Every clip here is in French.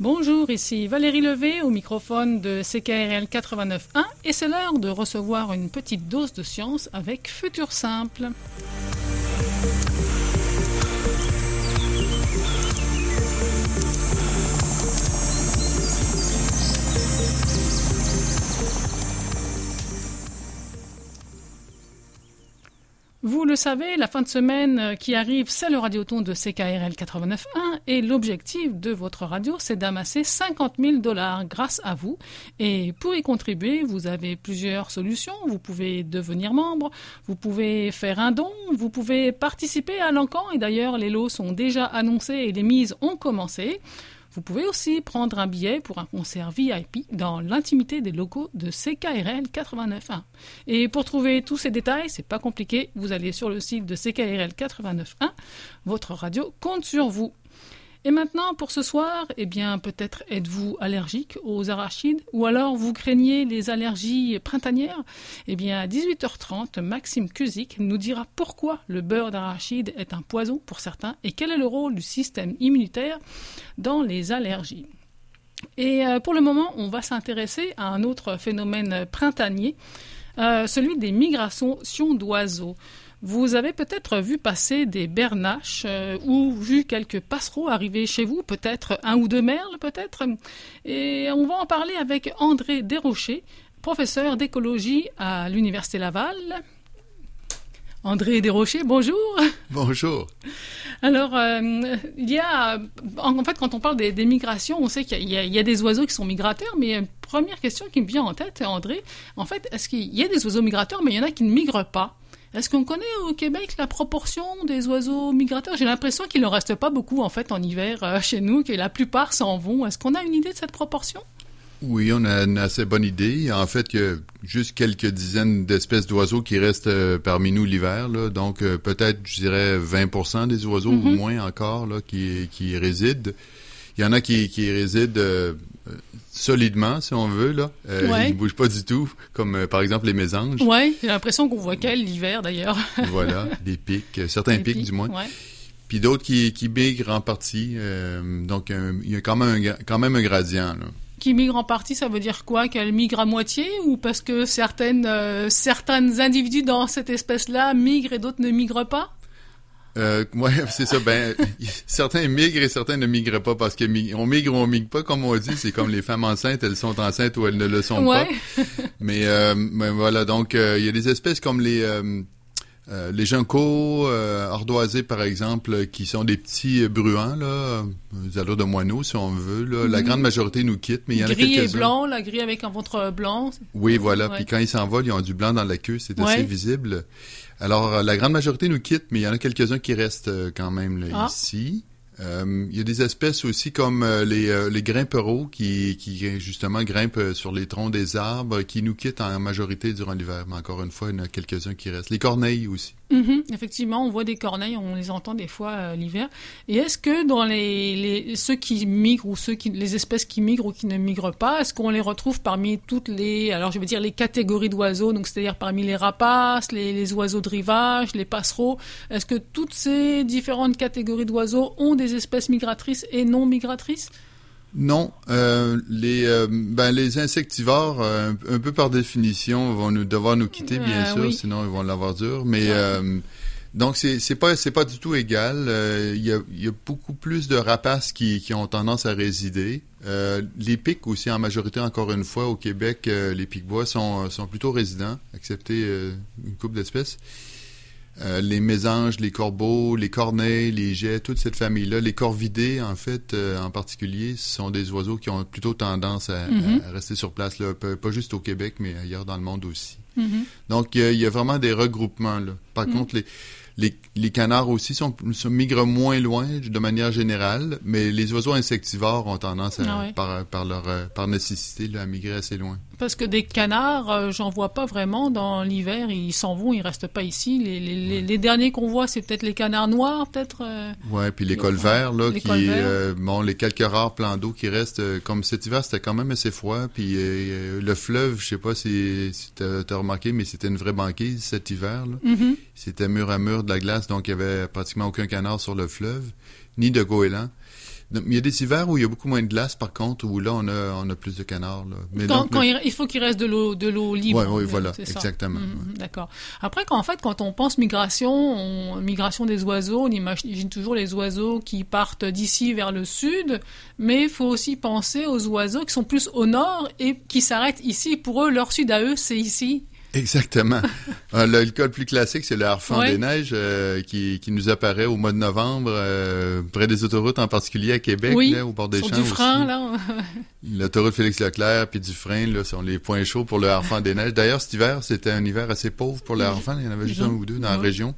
Bonjour, ici Valérie Levé au microphone de CKRL 89.1 et c'est l'heure de recevoir une petite dose de science avec Futur Simple. Vous le savez, la fin de semaine qui arrive, c'est le radioton de CKRL 89.1 et l'objectif de votre radio, c'est d'amasser 50 000 $ grâce à vous. Et pour y contribuer, vous avez plusieurs solutions. Vous pouvez devenir membre, vous pouvez faire un don, vous pouvez participer à l'encan. Et d'ailleurs, les lots sont déjà annoncés et les mises ont commencé. Vous pouvez aussi prendre un billet pour un concert VIP dans l'intimité des locaux de CKRL 89.1. Et pour trouver tous ces détails, c'est pas compliqué, vous allez sur le site de CKRL 89.1. Votre radio compte sur vous. Et maintenant, pour ce soir, peut-être êtes-vous allergique aux arachides ou alors vous craignez les allergies printanières. À 18h30, Maxime Cusick nous dira pourquoi le beurre d'arachide est un poison pour certains et quel est le rôle du système immunitaire dans les allergies. Et pour le moment, on va s'intéresser à un autre phénomène printanier, celui des migrations d'oiseaux. Vous avez peut-être vu passer des bernaches ou vu quelques passereaux arriver chez vous, peut-être un ou deux merles, peut-être. Et on va en parler avec André Desrochers, professeur d'écologie à l'Université Laval. André Desrochers, bonjour. Bonjour. Alors, il y a, en fait, quand on parle des migrations, on sait qu'il y a des oiseaux qui sont migrateurs, mais première question qui me vient en tête, André, en fait, est-ce qu'il y a des oiseaux migrateurs, mais il y en a qui ne migrent pas? Est-ce qu'on connaît au Québec la proportion des oiseaux migrateurs? J'ai l'impression qu'il n'en reste pas beaucoup en fait en hiver chez nous, que la plupart s'en vont. Est-ce qu'on a une idée de cette proportion? Oui, on a une assez bonne idée. En fait, il y a juste quelques dizaines d'espèces d'oiseaux qui restent parmi nous l'hiver. Là. Donc, peut-être, je dirais, 20% des oiseaux ou moins encore là, qui résident. Il y en a qui résident solidement, si on veut, là. Ouais. Ils ne bougent pas du tout, comme par exemple les mésanges. Oui, j'ai l'impression qu'on voit qu'elles l'hiver, d'ailleurs. Voilà, les pics, certains pics du moins. Ouais. Puis d'autres qui migrent en partie. Donc, il y a quand même un gradient, là. Qui migrent en partie, ça veut dire quoi? Qu'elles migrent à moitié ou parce que certains individus dans cette espèce-là migrent et d'autres ne migrent pas? Ouais, c'est ça. Certains migrent et certains ne migrent pas parce que on migre ou on migre pas, comme on dit. C'est comme les femmes enceintes, elles sont enceintes ou elles ne le sont pas. Mais voilà, donc il y a des espèces comme les juncos ardoisés, par exemple, qui sont des petits bruants, là, des allures de moineaux, si on veut. Là. La grande majorité nous quitte, mais il y en a quelques-uns. Gris et blanc, la gris avec un ventre blanc. Oui, voilà. Ouais. Puis quand ils s'envolent, ils ont du blanc dans la queue, c'est assez visible. Alors, la grande majorité nous quitte, mais il y en a quelques-uns qui restent quand même là, ici. Il y a des espèces aussi comme les grimpereaux qui justement grimpent sur les troncs des arbres, qui nous quittent en majorité durant l'hiver. Mais encore une fois, il y en a quelques-uns qui restent. Les corneilles aussi. Effectivement, on voit des corneilles, on les entend des fois l'hiver. Et est-ce que dans ceux qui migrent ou les espèces qui migrent ou qui ne migrent pas, est-ce qu'on les retrouve parmi toutes les catégories d'oiseaux, donc c'est-à-dire parmi les rapaces, les oiseaux de rivage, les passereaux, est-ce que toutes ces différentes catégories d'oiseaux ont des espèces migratrices et non migratrices? Non, les insectivores, un peu par définition, vont devoir nous quitter, bien sûr, sinon ils vont l'avoir dur. Mais donc c'est pas du tout égal. Il y a beaucoup plus de rapaces qui ont tendance à résider. Les pics aussi, en majorité, encore une fois, au Québec, les pics-bois sont plutôt résidents, excepté une couple d'espèces. Les mésanges, les corbeaux, les corneilles, les geais, toute cette famille-là, les corvidés, en fait, en particulier, ce sont des oiseaux qui ont plutôt tendance à rester sur place, là, pas juste au Québec, mais ailleurs dans le monde aussi. Donc, il y a vraiment des regroupements, là. Par contre, les canards aussi migrent moins loin de manière générale, mais les oiseaux insectivores ont tendance par nécessité là, à migrer assez loin. Parce que des canards, j'en vois pas vraiment dans l'hiver, ils s'en vont, ils restent pas ici. Les derniers qu'on voit, c'est peut-être les canards noirs, peut-être. Ouais, puis les colverts là, les quelques rares plans d'eau qui restent. Comme cet hiver, c'était quand même assez froid, puis le fleuve, je sais pas si t'as remarqué, mais c'était une vraie banquise cet hiver là. C'était mur à mur de la glace, donc il y avait pratiquement aucun canard sur le fleuve, ni de goéland. Il y a des hivers où il y a beaucoup moins de glace, par contre, où là, on a plus de canards. Là. Mais il faut qu'il reste de l'eau libre. Oui, voilà, exactement. D'accord. Après, quand on pense migration des oiseaux, on imagine toujours les oiseaux qui partent d'ici vers le sud, mais il faut aussi penser aux oiseaux qui sont plus au nord et qui s'arrêtent ici. Pour eux, leur sud à eux, c'est ici. Exactement. Le cas le plus classique, c'est le harfang des neiges qui nous apparaît au mois de novembre, près des autoroutes, en particulier à Québec, là, au bord des champs Dufresne, aussi. là. L'autoroute Félix-Leclerc puis Dufresne, là, sont les points chauds pour le harfang des neiges. D'ailleurs, cet hiver, c'était un hiver assez pauvre pour le harfang. Il y en avait juste un ou deux dans la région.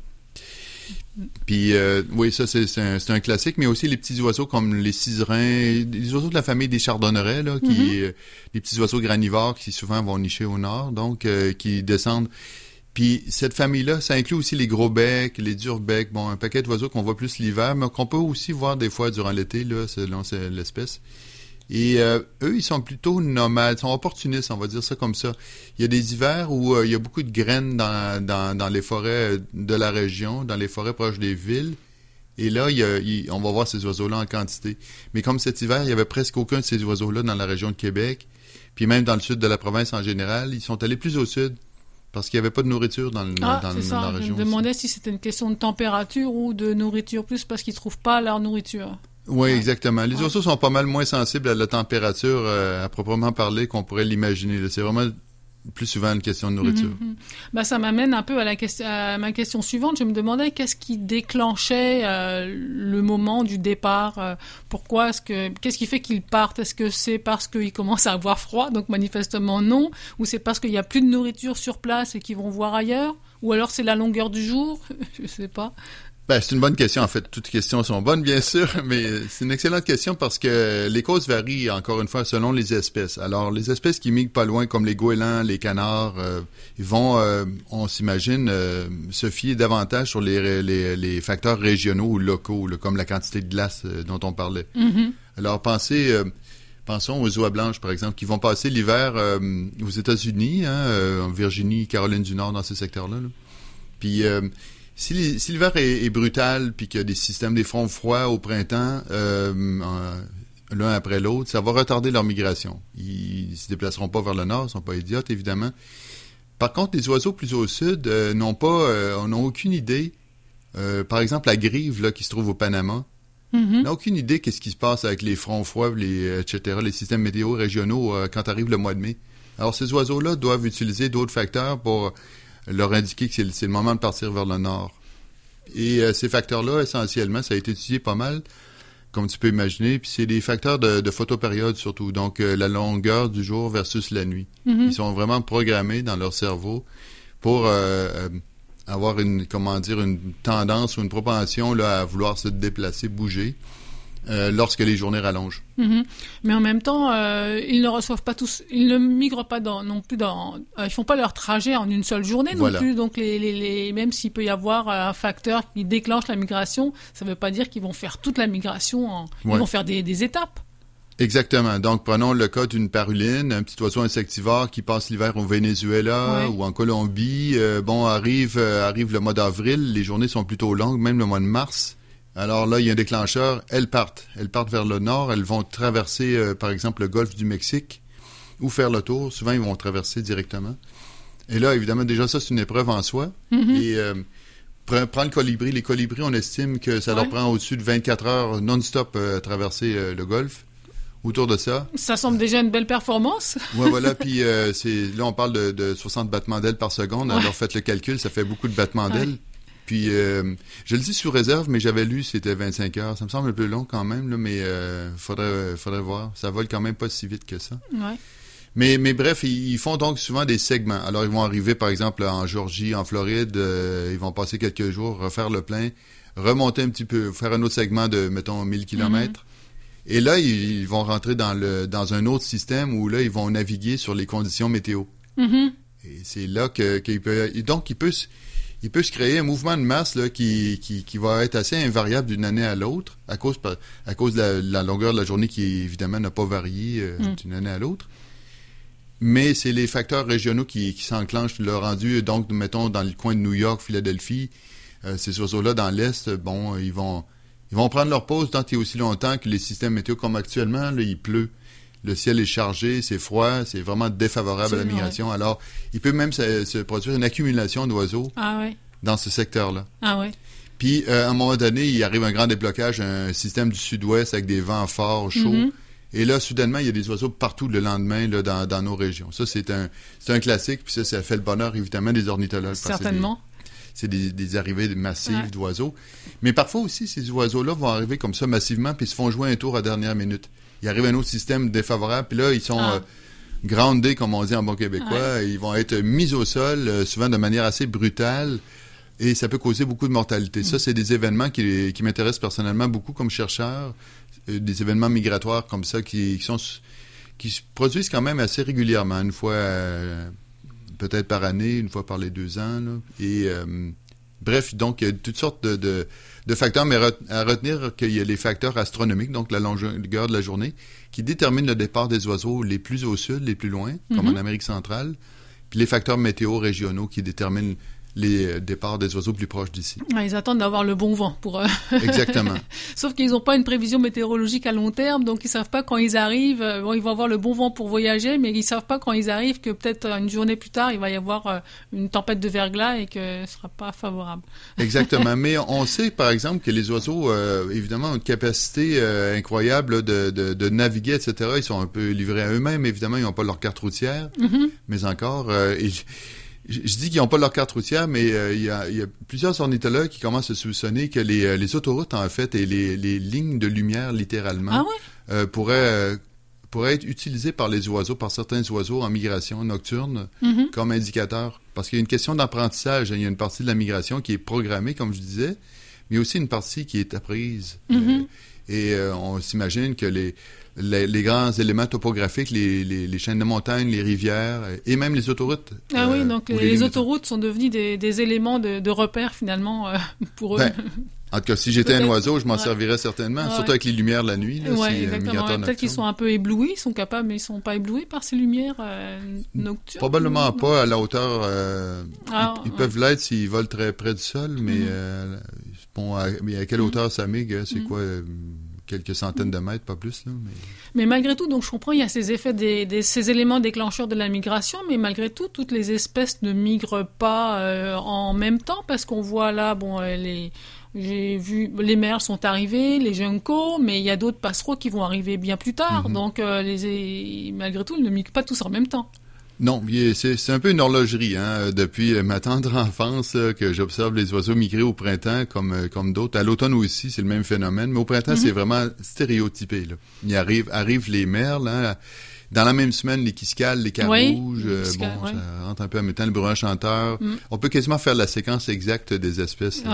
Puis, oui, ça, c'est un classique, mais aussi les petits oiseaux comme les ciserins, les oiseaux de la famille des chardonnerets, là, les petits oiseaux granivores qui souvent vont nicher au nord, donc, qui descendent. Puis, cette famille-là, ça inclut aussi les gros becs, les durs becs, bon, un paquet d'oiseaux qu'on voit plus l'hiver, mais qu'on peut aussi voir des fois durant l'été, là, selon l'espèce. Et eux, ils sont plutôt nomades, sont opportunistes, on va dire ça comme ça. Il y a des hivers où il y a beaucoup de graines dans les forêts de la région, dans les forêts proches des villes. Et là, on va voir ces oiseaux-là en quantité. Mais comme cet hiver, il y avait presque aucun de ces oiseaux-là dans la région de Québec. Puis même dans le sud de la province en général, ils sont allés plus au sud parce qu'il n'y avait pas de nourriture dans la région. Je me demandais si c'était une question de température ou de nourriture, plus parce qu'ils ne trouvent pas leur nourriture. Oui, exactement. Les oiseaux sont pas mal moins sensibles à la température à proprement parler qu'on pourrait l'imaginer. C'est vraiment plus souvent une question de nourriture. Ça m'amène un peu à ma question suivante. Je me demandais qu'est-ce qui déclenchait le moment du départ. Qu'est-ce qui fait qu'ils partent? Est-ce que c'est parce qu'ils commencent à avoir froid, donc manifestement non, ou c'est parce qu'il n'y a plus de nourriture sur place et qu'ils vont voir ailleurs, ou alors c'est la longueur du jour? Je sais pas. C'est une bonne question. En fait, toutes les questions sont bonnes, bien sûr, mais c'est une excellente question parce que les causes varient, encore une fois, selon les espèces. Alors, les espèces qui migrent pas loin, comme les goélands, les canards, ils vont, on s'imagine, se fier davantage sur les facteurs régionaux ou locaux, là, comme la quantité de glace dont on parlait. Alors, pensons aux oies blanches, par exemple, qui vont passer l'hiver aux États-Unis, en Virginie, Caroline du Nord, dans ces secteurs-là. Là. Puis... Si l'hiver est brutal puis qu'il y a des systèmes, des fronts froids au printemps, l'un après l'autre, ça va retarder leur migration. Ils se déplaceront pas vers le nord, ils sont pas idiotes, évidemment. Par contre, les oiseaux plus au sud n'ont aucune idée. Par exemple, la grive là, qui se trouve au Panama, n'a aucune idée qu'est-ce qui se passe avec les fronts froids, etc., les systèmes météo régionaux quand arrive le mois de mai. Alors, ces oiseaux-là doivent utiliser d'autres facteurs pour leur indiquer que c'est le moment de partir vers le nord. Et ces facteurs-là, essentiellement, ça a été étudié pas mal, comme tu peux imaginer, puis c'est des facteurs de photopériode surtout, donc la longueur du jour versus la nuit. Ils sont vraiment programmés dans leur cerveau pour avoir une tendance ou une propension là, à vouloir se déplacer, bouger, lorsque les journées rallongent. Mais en même temps, ils ne reçoivent pas tous, ils ne migrent pas ils font pas leur trajet en une seule journée non plus. Donc même s'il peut y avoir un facteur qui déclenche la migration, ça ne veut pas dire qu'ils vont faire toute la migration. Ils vont faire des étapes. Exactement. Donc, prenons le cas d'une paruline, un petit oiseau insectivore qui passe l'hiver au Venezuela ou en Colombie. Arrive le mois d'avril, les journées sont plutôt longues, même le mois de mars. Alors là, il y a un déclencheur, elles partent vers le nord, elles vont traverser, par exemple, le golfe du Mexique ou faire le tour. Souvent, ils vont traverser directement. Et là, évidemment, déjà, ça, c'est une épreuve en soi. Et prends le colibri. Les colibris, on estime que ça leur prend au-dessus de 24 heures non-stop à traverser le golfe. Autour de ça. Ça semble déjà une belle performance. Oui, voilà. Puis là, on parle de 60 battements d'ailes par seconde. Alors, faites le calcul, ça fait beaucoup de battements d'ailes. Puis, je le dis sous réserve, mais j'avais lu c'était 25 heures. Ça me semble un peu long quand même, là, mais faudrait voir. Ça vole quand même pas si vite que ça. Ouais. Mais bref, ils font donc souvent des segments. Alors, ils vont arriver, par exemple, en Géorgie, en Floride. Ils vont passer quelques jours, refaire le plein, remonter un petit peu, faire un autre segment de, mettons, 1000 kilomètres. Et là, ils vont rentrer dans un autre système où là, ils vont naviguer sur les conditions météo. Et c'est là qu'il peut se créer un mouvement de masse là, qui va être assez invariable d'une année à l'autre, à cause de la longueur de la journée qui, évidemment, n'a pas varié d'une année à l'autre. Mais c'est les facteurs régionaux qui s'enclenchent. Le rendu, donc, mettons, dans le coin de New York, Philadelphie, ces oiseaux-là, dans l'Est, ils vont Ils vont prendre leur pause tant et aussi longtemps que les systèmes météo comme actuellement, là, il pleut. Le ciel est chargé, c'est froid, c'est vraiment défavorable à la migration. Ouais. Alors, il peut même se produire une accumulation d'oiseaux dans ce secteur-là. Ah ouais. Puis, à un moment donné, il arrive un grand déblocage, un système du sud-ouest avec des vents forts, chauds. Et là, soudainement, il y a des oiseaux partout le lendemain là, dans nos régions. Ça, c'est un classique, puis ça fait le bonheur, évidemment, des ornithologues. Certainement. C'est des arrivées massives d'oiseaux. Mais parfois aussi, ces oiseaux-là vont arriver comme ça massivement, puis ils se font jouer un tour à dernière minute. Il arrive un autre système défavorable, puis là, ils sont groundés, comme on dit en bon québécois. Ils vont être mis au sol, souvent de manière assez brutale, et ça peut causer beaucoup de mortalité. Ça, c'est des événements qui m'intéressent personnellement beaucoup comme chercheur, des événements migratoires comme ça qui se produisent quand même assez régulièrement, une fois peut-être par année, une fois par les 2 ans. Là. Et bref, donc, il y a toutes sortes de facteurs, mais à retenir qu'il y a les facteurs astronomiques, donc la longueur de la journée, qui déterminent le départ des oiseaux les plus au sud, les plus loin, comme en Amérique centrale, puis les facteurs météo régionaux qui déterminent les départs des oiseaux plus proches d'ici. Ouais, ils attendent d'avoir le bon vent pour... Exactement. Sauf qu'ils n'ont pas une prévision météorologique à long terme, donc ils savent pas quand ils arrivent. Ils vont avoir le bon vent pour voyager, mais ils savent pas quand ils arrivent que peut-être une journée plus tard, il va y avoir une tempête de verglas et que ce sera pas favorable. Exactement. Mais on sait, par exemple, que les oiseaux, évidemment, ont une capacité incroyable de naviguer, etc. Ils sont un peu livrés à eux-mêmes. Évidemment, ils n'ont pas leur carte routière, mais encore... Je dis qu'ils n'ont pas leur carte routière, mais il y a plusieurs ornithologues qui commencent à soupçonner que les autoroutes, en fait, et les lignes de lumière, littéralement, pourraient être utilisées par les oiseaux, par certains oiseaux en migration nocturne, comme indicateur. Parce qu'il y a une question d'apprentissage. Il y a une partie de la migration qui est programmée, comme je disais, mais aussi une partie qui est apprise. Et on s'imagine que les grands éléments topographiques, les chaînes de montagnes, les rivières et même les autoroutes. Ah oui, donc les autoroutes sont devenues des éléments de repère finalement pour eux. Ben, en tout cas, si j'étais un oiseau, je m'en servirais certainement, surtout avec les lumières la nuit. Oui, exactement. Peut-être qu'ils sont un peu éblouis, ils sont capables, mais ils sont pas éblouis par ces lumières nocturnes. Probablement pas à la hauteur. Ils peuvent l'être s'ils volent très près du sol, mais à quelle hauteur ça migre, c'est quoi quelques centaines de mètres, pas plus. Là, mais malgré tout, donc je comprends, il y a ces effets, ces éléments déclencheurs de la migration, mais malgré tout, toutes les espèces ne migrent pas en même temps, parce qu'on voit là, j'ai vu, les merles sont arrivés, les juncos, mais il y a d'autres passereaux qui vont arriver bien plus tard, donc malgré tout, ils ne migrent pas tous en même temps. Non, c'est un peu une horlogerie, hein. Depuis ma tendre enfance que j'observe les oiseaux migrer au printemps comme d'autres. À l'automne aussi, c'est le même phénomène, mais au printemps, c'est vraiment stéréotypé. Là. Il arrivent les merles, hein. Dans la même semaine, les quiscales, les carouges, ça rentre un peu en même temps, le brun chanteur. On peut quasiment faire la séquence exacte des espèces.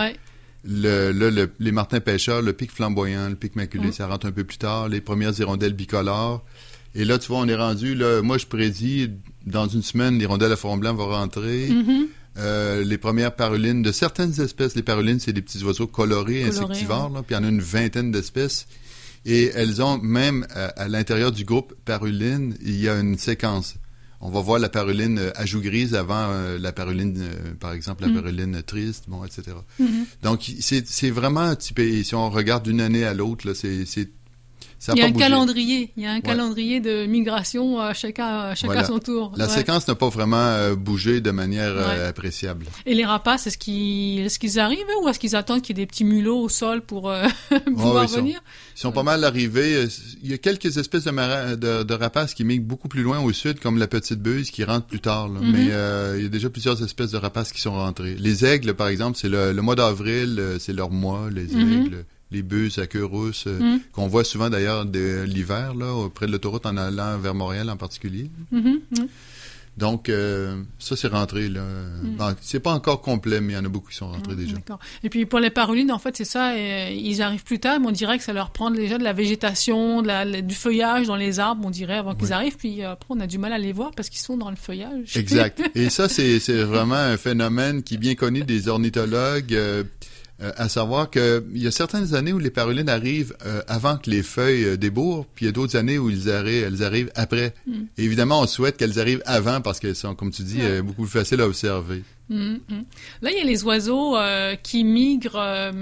Les martins pêcheurs, le pic flamboyant, le pic maculé, ça rentre un peu plus tard. Les premières hirondelles bicolores. Et là, tu vois, on est rendu, là, moi je prédis, dans une semaine, l'hirondelle à front blanc va rentrer. Les premières parulines de certaines espèces, les parulines, c'est des petits oiseaux colorés insectivores, là, puis il y en a une vingtaine d'espèces. Et elles ont, même à l'intérieur du groupe paruline, il y a une séquence. On va voir la paruline à joues grises avant la paruline, par exemple, la paruline triste, etc. Donc, c'est vraiment typé. Si on regarde d'une année à l'autre, là, il y a un calendrier de migration à chacun son tour. La séquence n'a pas vraiment bougé de manière appréciable. Et les rapaces, est-ce qu'ils arrivent ou est-ce qu'ils attendent qu'il y ait des petits mulots au sol pour pouvoir venir? Ils sont pas mal arrivés. Il y a quelques espèces de rapaces qui migrent beaucoup plus loin au sud, comme la petite buse qui rentre plus tard. Là. Mais il y a déjà plusieurs espèces de rapaces qui sont rentrées. Les aigles, par exemple, c'est le mois d'avril, c'est leur mois, les aigles. Les buses à queue rousse, qu'on voit souvent d'ailleurs de l'hiver, là, près de l'autoroute en allant vers Montréal en particulier. Donc, ça, c'est rentré, là. Bon, c'est pas encore complet, mais il y en a beaucoup qui sont rentrés déjà. D'accord. Et puis, pour les parulines, en fait, c'est ça, ils arrivent plus tard, mais on dirait que ça leur prend déjà de la végétation, du feuillage dans les arbres, on dirait, avant qu'ils arrivent, puis après, on a du mal à les voir parce qu'ils sont dans le feuillage. Exact. Et ça, c'est vraiment un phénomène qui est bien connu des ornithologues. À savoir que il y a certaines années où les parulines arrivent avant que les feuilles débourrent, puis il y a d'autres années où elles arrivent après. Et évidemment, on souhaite qu'elles arrivent avant parce qu'elles sont, comme tu dis, beaucoup plus faciles à observer. Là, il y a les oiseaux qui migrent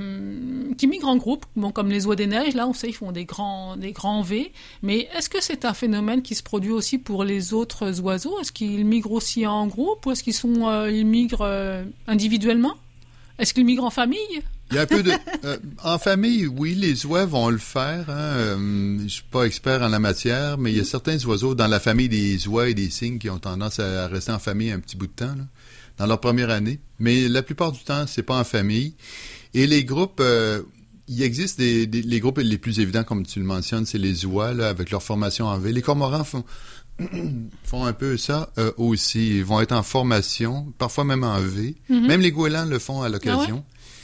en groupe, bon, comme les oies des neiges. Là, on sait, ils font des grands V. Mais est-ce que c'est un phénomène qui se produit aussi pour les autres oiseaux? Est-ce qu'ils migrent aussi en groupe ou est-ce ils migrent individuellement? Est-ce qu'ils migrent en famille? Il y a un peu de... en famille, oui, les oies vont le faire. Je suis pas expert en la matière, mais il y a certains oiseaux dans la famille des oies et des cygnes qui ont tendance à rester en famille un petit bout de temps, là, dans leur première année. Mais la plupart du temps, c'est pas en famille. Et les groupes... il existe les groupes les plus évidents, comme tu le mentionnes, c'est les oies, là, avec leur formation en V. Les cormorans font un peu ça aussi. Ils vont être en formation, parfois même en V. Même les goélands le font à l'occasion.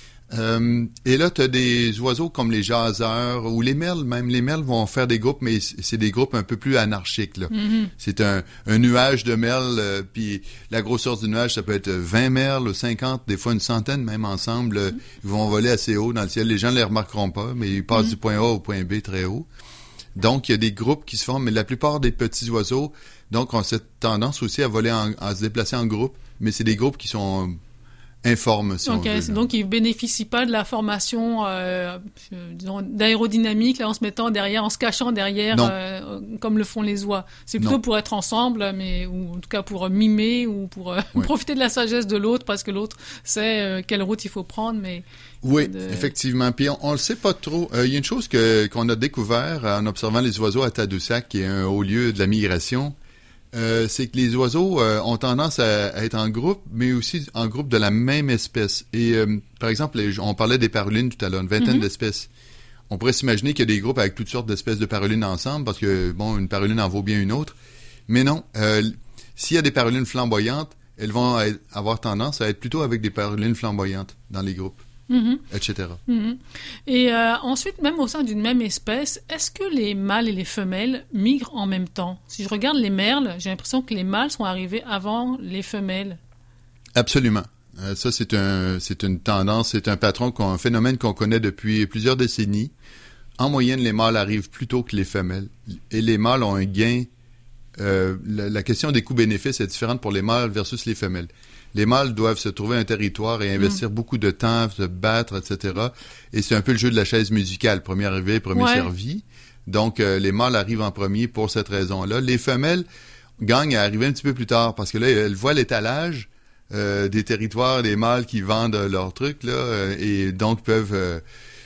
Et là, tu as des oiseaux comme les jaseurs ou les merles. Même les merles vont faire des groupes, mais c'est des groupes un peu plus anarchiques, là. C'est un nuage de merles, puis la grosseur du nuage, ça peut être 20 merles ou 50, des fois une centaine même ensemble. Ils vont voler assez haut dans le ciel. Les gens ne les remarqueront pas, mais ils passent du point A au point B très haut. Donc, il y a des groupes qui se forment, mais la plupart des petits oiseaux, donc, ont cette tendance aussi à voler, à se déplacer en groupe, mais c'est des groupes qui sont informes, si on veut. Donc, ils bénéficient pas de la formation, disons, d'aérodynamique, là, en se cachant derrière, comme le font les oies. C'est plutôt pour être ensemble, ou en tout cas pour mimer, ou pour profiter de la sagesse de l'autre, parce que l'autre sait quelle route il faut prendre, mais... Oui, effectivement. Puis on le sait pas trop. Il y a une chose qu'on a découvert en observant les oiseaux à Tadoussac, qui est un haut lieu de la migration, c'est que les oiseaux ont tendance à être en groupe, mais aussi en groupe de la même espèce. Et par exemple, on parlait des parulines tout à l'heure, une vingtaine d'espèces. On pourrait s'imaginer qu'il y a des groupes avec toutes sortes d'espèces de parulines ensemble, parce que, bon, une paruline en vaut bien une autre. Mais non, s'il y a des parulines flamboyantes, elles vont avoir tendance à être plutôt avec des parulines flamboyantes dans les groupes. Etc. Et ensuite, même au sein d'une même espèce, est-ce que les mâles et les femelles migrent en même temps? Si je regarde les merles, j'ai l'impression que les mâles sont arrivés avant les femelles. Absolument. Ça, c'est une tendance, c'est un phénomène qu'on connaît depuis plusieurs décennies. En moyenne, les mâles arrivent plus tôt que les femelles. Et les mâles ont un gain. La question des coûts-bénéfices est différente pour les mâles versus les femelles. Les mâles doivent se trouver un territoire et investir beaucoup de temps, se battre, etc. Et c'est un peu le jeu de la chaise musicale, premier arrivé, premier servi. Donc, les mâles arrivent en premier pour cette raison-là. Les femelles gagnent à arriver un petit peu plus tard parce que là, elles voient l'étalage des territoires, des mâles qui vendent leurs trucs, là, et donc peuvent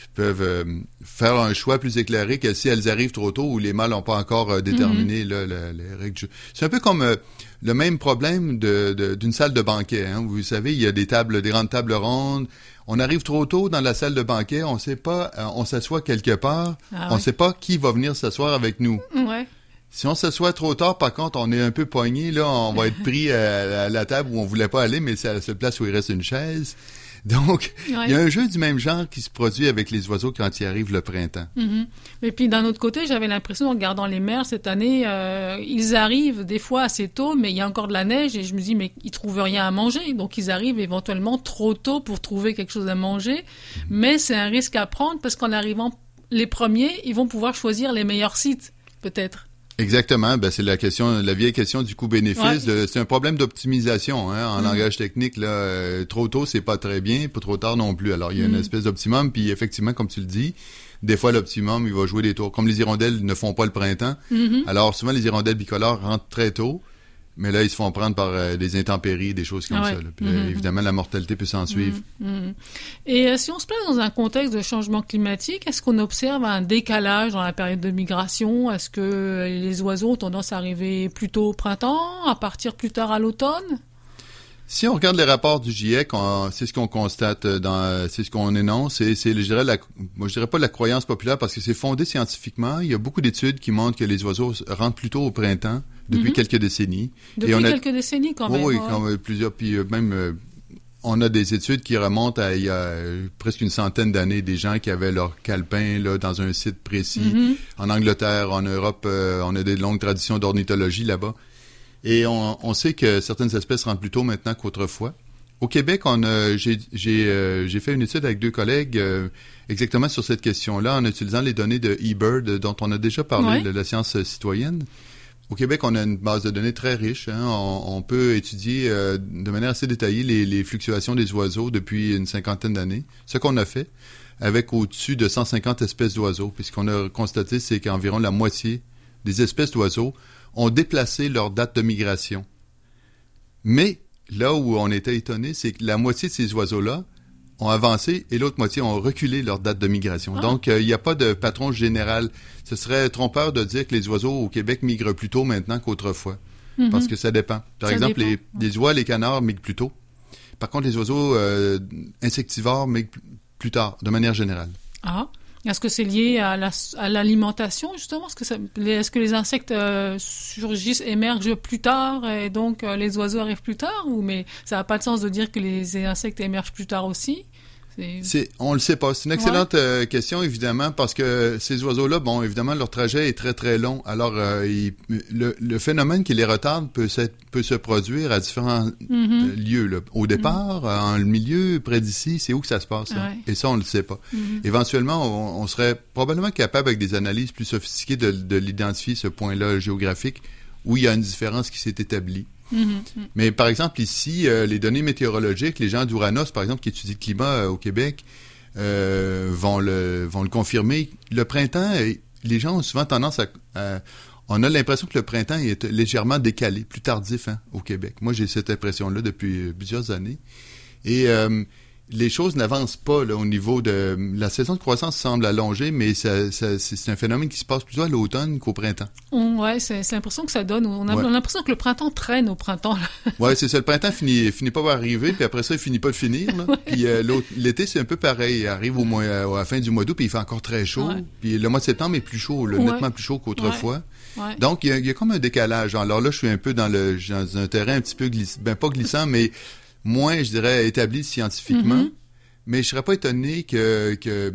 faire un choix plus éclairé que si elles arrivent trop tôt ou les mâles n'ont pas encore déterminé là, les règles de jeu. C'est un peu comme le même problème d'une salle de banquet. Hein. Vous savez, il y a des grandes tables rondes. On arrive trop tôt dans la salle de banquet, on sait pas, on s'assoit quelque part, on sait pas qui va venir s'asseoir avec nous. Ouais. Si on s'assoit trop tard, par contre, on est un peu poigné, là, on va être pris à la table où on voulait pas aller, mais c'est à la seule place où il reste une chaise. Donc, il y a un jeu du même genre qui se produit avec les oiseaux quand il arrive le printemps. Et puis, d'un autre côté, j'avais l'impression, en regardant les merles cette année, ils arrivent des fois assez tôt, mais il y a encore de la neige, et je me dis, mais ils trouvent rien à manger. Donc, ils arrivent éventuellement trop tôt pour trouver quelque chose à manger. Mais c'est un risque à prendre, parce qu'en arrivant les premiers, ils vont pouvoir choisir les meilleurs sites, peut-être. Exactement, c'est la vieille question du coût-bénéfice. C'est un problème d'optimisation, hein, en langage technique. Là, trop tôt, c'est pas très bien, pas trop tard non plus. Alors, il y a une espèce d'optimum, puis effectivement, comme tu le dis, des fois, l'optimum, il va jouer des tours. Comme les hirondelles ne font pas le printemps, alors souvent, les hirondelles bicolores rentrent très tôt, mais là, ils se font prendre par des intempéries, des choses comme ça. Là. Puis évidemment, la mortalité peut s'en suivre. Et si on se place dans un contexte de changement climatique, est-ce qu'on observe un décalage dans la période de migration? Est-ce que les oiseaux ont tendance à arriver plus tôt au printemps, à partir plus tard à l'automne? Si on regarde les rapports du GIEC, c'est ce qu'on constate, c'est ce qu'on énonce, et c'est, je dirais pas la croyance populaire parce que c'est fondé scientifiquement. Il y a beaucoup d'études qui montrent que les oiseaux rentrent plus tôt au printemps depuis quelques décennies. Depuis quelques décennies, quand même. Oui, plusieurs, puis même, on a des études qui remontent à il y a presque une centaine d'années, des gens qui avaient leur calepin là dans un site précis. En Angleterre, en Europe, on a des longues traditions d'ornithologie là-bas. Et on sait que certaines espèces rentrent plus tôt maintenant qu'autrefois. Au Québec, j'ai fait une étude avec 2 collègues exactement sur cette question-là en utilisant les données de eBird dont on a déjà parlé, de la science citoyenne. Au Québec, on a une base de données très riche. Hein. On peut étudier de manière assez détaillée les fluctuations des oiseaux depuis une 50aine d'années. Ce qu'on a fait avec au-dessus de 150 espèces d'oiseaux. Puis ce qu'on a constaté, c'est qu'environ la moitié des espèces d'oiseaux ont déplacé leur date de migration. Mais là où on était étonné, c'est que la moitié de ces oiseaux-là ont avancé et l'autre moitié ont reculé leur date de migration. Ah. Donc, il n'y a pas de patron général. Ce serait trompeur de dire que les oiseaux au Québec migrent plus tôt maintenant qu'autrefois. Mm-hmm. Parce que ça dépend. Par exemple, les oies, les canards migrent plus tôt. Par contre, les oiseaux insectivores migrent plus tard, de manière générale. Ah. Est-ce que c'est lié à l'alimentation, justement? Est-ce que les insectes surgissent, émergent plus tard et donc les oiseaux arrivent plus tard? Mais ça n'a pas de sens de dire que les insectes émergent plus tard aussi? On le sait pas. C'est une excellente question, évidemment, parce que ces oiseaux-là, bon, évidemment, leur trajet est très, très long. Alors, le phénomène qui les retarde peut se produire à différents lieux. Là. Au départ, en milieu, près d'ici, c'est où que ça se passe. Là? Et ça, on le sait pas. Éventuellement, on serait probablement capable, avec des analyses plus sophistiquées, de l'identifier, ce point-là géographique, où il y a une différence qui s'est établie. Mais par exemple, ici, les données météorologiques, les gens d'Uranos, par exemple, qui étudient le climat au Québec, vont le confirmer. Le printemps, les gens ont souvent tendance on a l'impression que le printemps est légèrement décalé, plus tardif au Québec. Moi, j'ai cette impression-là depuis plusieurs années. Et les choses n'avancent pas là, au niveau de... La saison de croissance semble allonger, mais c'est un phénomène qui se passe plutôt à l'automne qu'au printemps. Ouais, c'est l'impression que ça donne. On a l'impression que le printemps traîne au printemps. Ouais, c'est ça. Le printemps finit pas par arriver, puis après ça, il finit pas de finir. Là. Puis l'été, c'est un peu pareil. Il arrive à la fin du mois d'août, puis il fait encore très chaud. Puis le mois de septembre est plus chaud, nettement plus chaud qu'autrefois. Donc, il y a comme un décalage. Alors là, je suis un peu dans un terrain un petit peu pas glissant, mais moins, je dirais, établi scientifiquement, mais je serais pas étonné que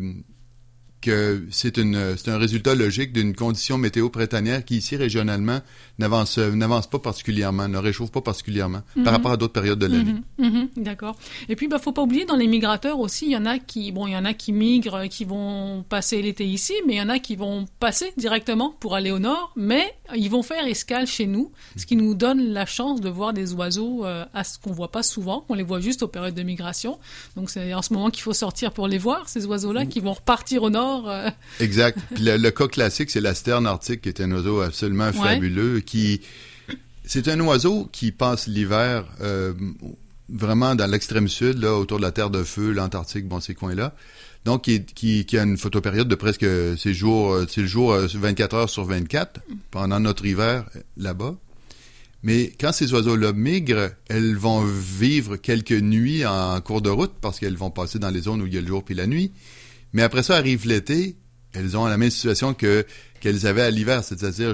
c'est un résultat logique d'une condition météo printanière qui, ici, régionalement, n'avance pas particulièrement, ne réchauffe pas particulièrement par rapport à d'autres périodes de l'année. D'accord. Et puis, faut pas oublier, dans les migrateurs aussi, il y en a qui migrent, qui vont passer l'été ici, mais il y en a qui vont passer directement pour aller au nord, mais ils vont faire escale chez nous, ce qui nous donne la chance de voir des oiseaux qu'on voit pas souvent, on les voit juste aux périodes de migration. Donc, c'est en ce moment qu'il faut sortir pour les voir, ces oiseaux-là, qui vont repartir au nord. Exact. Puis le cas classique, c'est la sterne arctique, qui est un oiseau absolument fabuleux, c'est un oiseau qui passe l'hiver vraiment dans l'extrême sud, là, autour de la Terre de Feu, l'Antarctique, ces coins-là. Donc, qui a une photopériode de presque c'est le jour 24 heures sur 24 pendant notre hiver là-bas. Mais quand ces oiseaux-là migrent, elles vont vivre quelques nuits en cours de route parce qu'elles vont passer dans les zones où il y a le jour puis la nuit. Mais après ça arrive l'été, elles ont la même situation qu'elles avaient à l'hiver, c'est-à-dire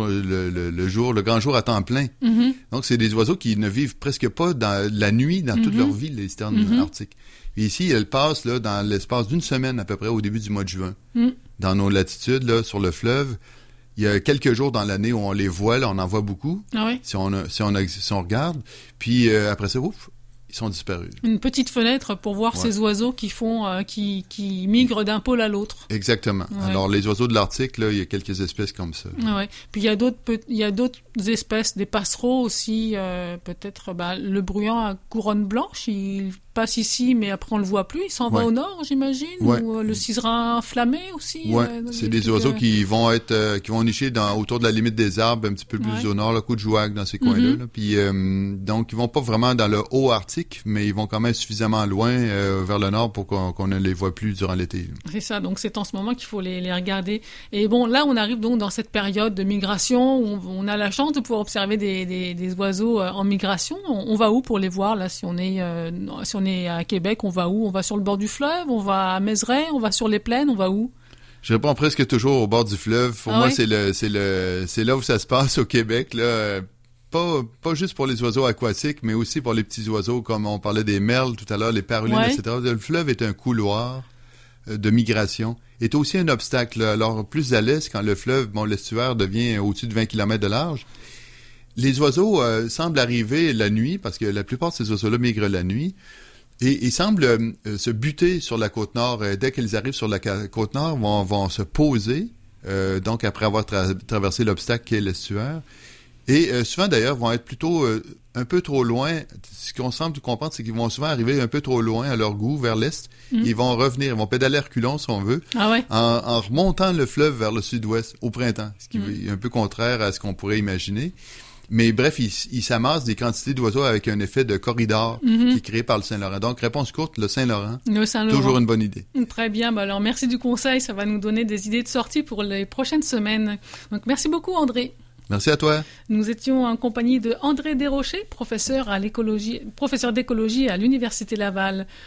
le grand jour à temps plein. Donc, c'est des oiseaux qui ne vivent presque pas dans la nuit dans toute leur vie, les sternes arctiques. Et ici, elles passent là, dans l'espace d'une semaine à peu près au début du mois de juin. Dans nos latitudes, là, sur le fleuve, il y a quelques jours dans l'année où on les voit, là, on en voit beaucoup, si on regarde. Puis après ça, ouf, ils sont disparus. Une petite fenêtre pour voir ces oiseaux qui migrent d'un pôle à l'autre. Exactement. Alors, les oiseaux de l'Arctique, là, il y a quelques espèces comme ça. Puis, il y a d'autres espèces, des passereaux aussi, peut-être, le bruant à couronne blanche, il passe ici, mais après on le voit plus. Il s'en va au nord, j'imagine. Ou le ciserin flammé aussi. C'est des oiseaux qui vont nicher autour de la limite des arbres, un petit peu plus au nord, le Coudjouac, dans ces coins-là. Là. Puis donc ils vont pas vraiment dans le haut Arctique, mais ils vont quand même suffisamment loin vers le nord pour qu'on ne les voit plus durant l'été. C'est ça. Donc c'est en ce moment qu'il faut les regarder. Et bon, là on arrive donc dans cette période de migration où on a la chance de pouvoir observer des oiseaux en migration. On va où pour les voir là? Si on est à Québec, on va où? On va sur le bord du fleuve, on va à Mézeray, on va sur les plaines, on va où? Je réponds presque toujours au bord du fleuve. Pour moi, c'est là où ça se passe au Québec, là. Pas juste pour les oiseaux aquatiques, mais aussi pour les petits oiseaux, comme on parlait des merles tout à l'heure, les parulines, etc. Le fleuve est un couloir de migration, est aussi un obstacle. Alors, plus à l'est, quand le fleuve, l'estuaire devient au-dessus de 20 km de large, les oiseaux semblent arriver la nuit, parce que la plupart de ces oiseaux-là migrent la nuit, et ils semblent se buter sur la côte nord. Dès qu'ils arrivent sur la côte nord, vont se poser, donc après avoir traversé l'obstacle qui est l'estuaire. Et souvent, d'ailleurs, vont être plutôt un peu trop loin. Ce qu'on semble comprendre, c'est qu'ils vont souvent arriver un peu trop loin à leur goût, vers l'est. Ils vont revenir, ils vont pédaler à reculons, si on veut, en remontant le fleuve vers le sud-ouest au printemps, ce qui est un peu contraire à ce qu'on pourrait imaginer. Mais bref, ils s'amassent des quantités d'oiseaux avec un effet de corridor qui est créé par le Saint-Laurent. Donc, réponse courte, le Saint-Laurent. Toujours une bonne idée. Très bien. Ben alors, merci du conseil. Ça va nous donner des idées de sortie pour les prochaines semaines. Donc, merci beaucoup, André. Merci à toi. Nous étions en compagnie de André Desrochers, professeur d'écologie à l'Université Laval.